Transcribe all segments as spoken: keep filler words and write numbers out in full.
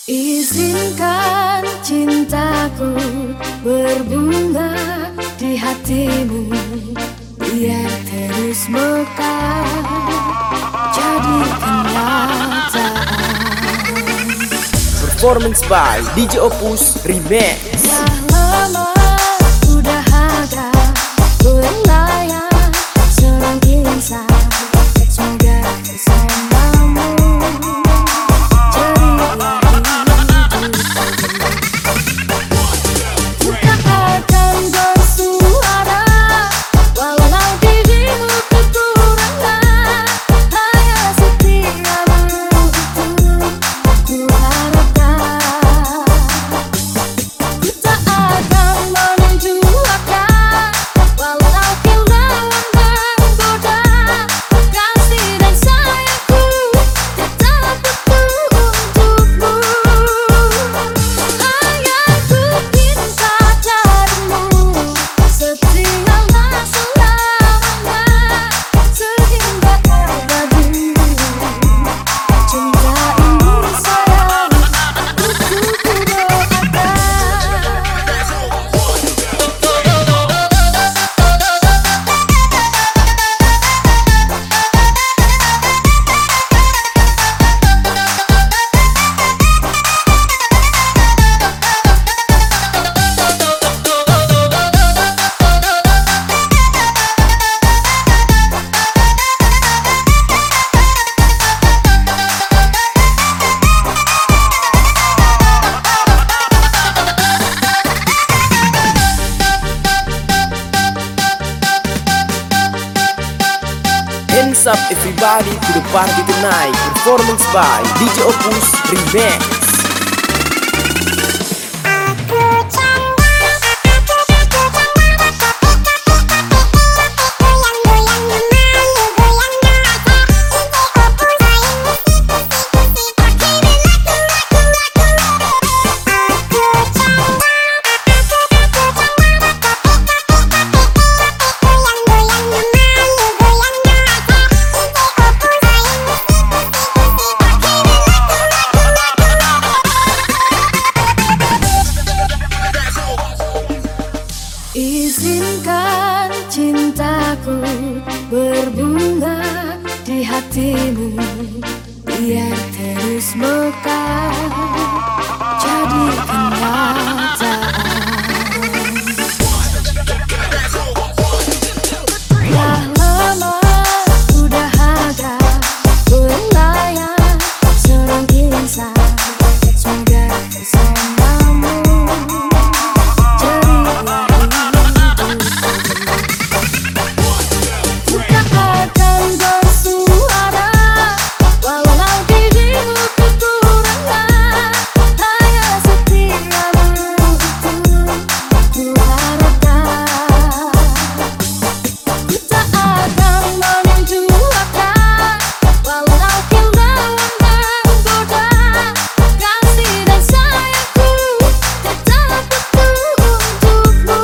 Izinkan cintaku berbunga di hatimu, biar terus mekar jadi kenyataan. Performance by D J Opus Remix. Dah lama udah ada berlayar seorang insan, semoga bersamamu ceria hidup. Tak akan bersuara walau dirimu kekurangan, hanya setiamu itu ku harapkan. Ku tak akan menunjukkan walau kilauan menggoda, kasih dan sayangku tetap utuh untukmu. Hanya ku cinta darimu, setialah selamanya sehingga abadi. Cinta ini sayang, untuk ku doakan. Hands up everybody to the party tonight. Performance by D J Opus Remix. Izinkan cintaku berbunga di hatimu, biar terus mekar jadi kenyataan. Dah lama udah ada berlayar seorang insan, semoga bersamamu ceria hidup. Tak akan bersuara walau dirimu kekurangan, hanya setiamu itu ku harapkan. Ku tak akan menunjukkan walau kilauan menggoda, kasih dan sayangku tetap utuh untukmu.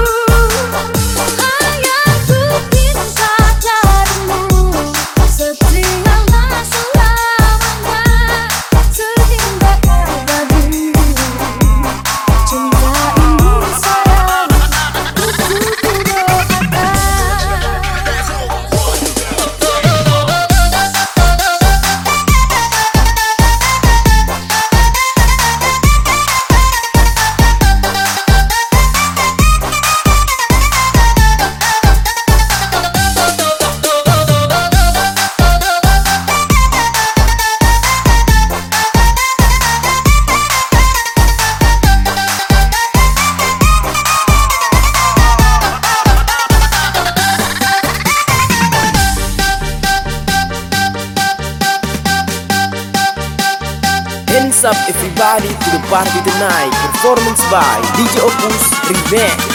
Hanya ku cinta darimu, setialah selamanya sehingga abadi. Cinta ini sayang, untuk ku doakan. Hands up everybody to the party tonight. Performance by D J Opus Remix.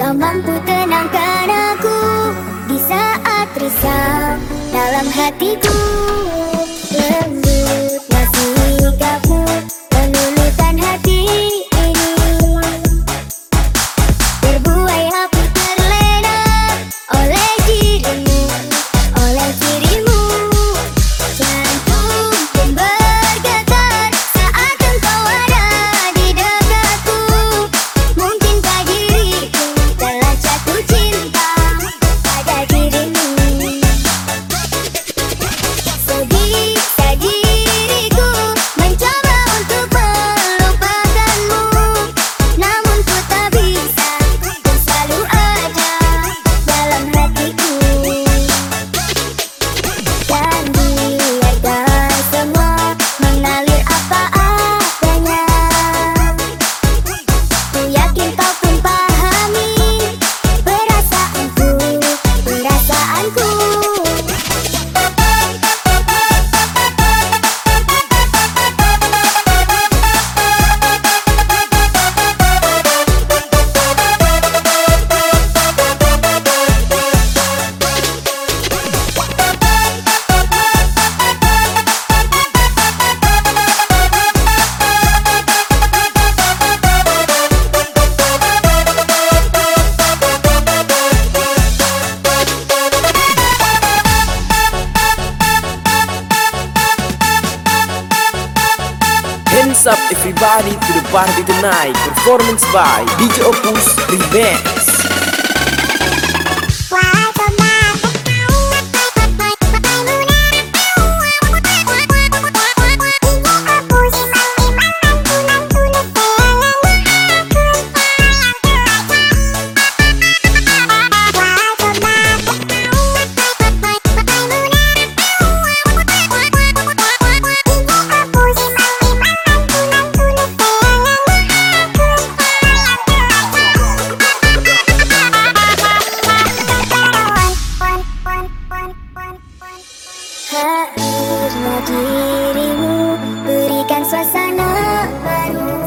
Kau mampu tenangkan aku di saat risau dalam hatiku. Lembutnya sikapmu meluluhkan hati ini. Terbuai hati terlena oleh dirimu, oleh dirimu. Jantung pun bergetar saat engkau ada di dekatku. Mungkinkah diriku telah jatuh cinta pada dirimu? Sebisa diriku mencoba untuk melupakanmu, namun ku tak bisa, kau selalu ada dalam hatiku. Dan biarkan semua mengalir apa adanya. Ku yakin kau pun pahami perasaanku, perasaanku. Hands up everybody to the party tonight. Performance by D J Opus Remix. Hadirnya dirimu berikan suasana baru.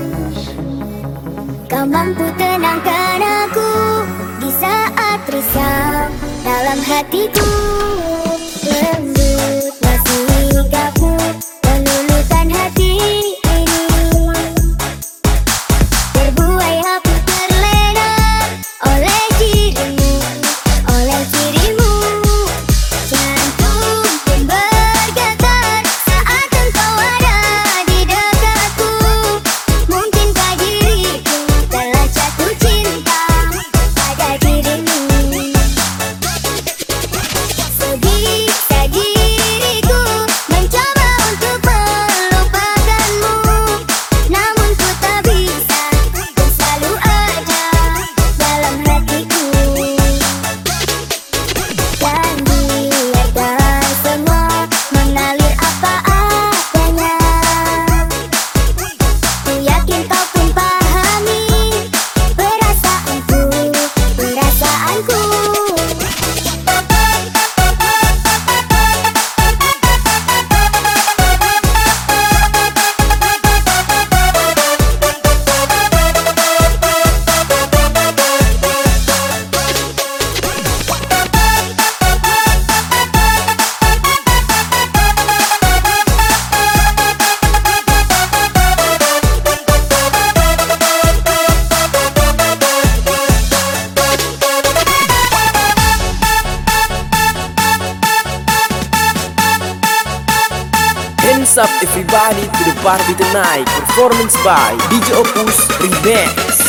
Kau mampu tenangkan aku di saat risau dalam hatiku. Lembutnya sikapmu meluluhkan hati ini. Terbuai hati terlena oleh dirimu, oleh dirimu. Jantung pun bergetar saat engkau ada di dekatku. Mungkinkah diriku telah jatuh cinta pada dirimu? Sebisa diriku mencoba untuk melupakanmu, namun ku tak bisa, kau selalu ada dalam hatiku. Dan biarkan semua mengalir apa adanya. Ku yakin kau pun pahami perasaanku, perasaanku. Hands up everybody to the party tonight. Performance by D J Opus Remix.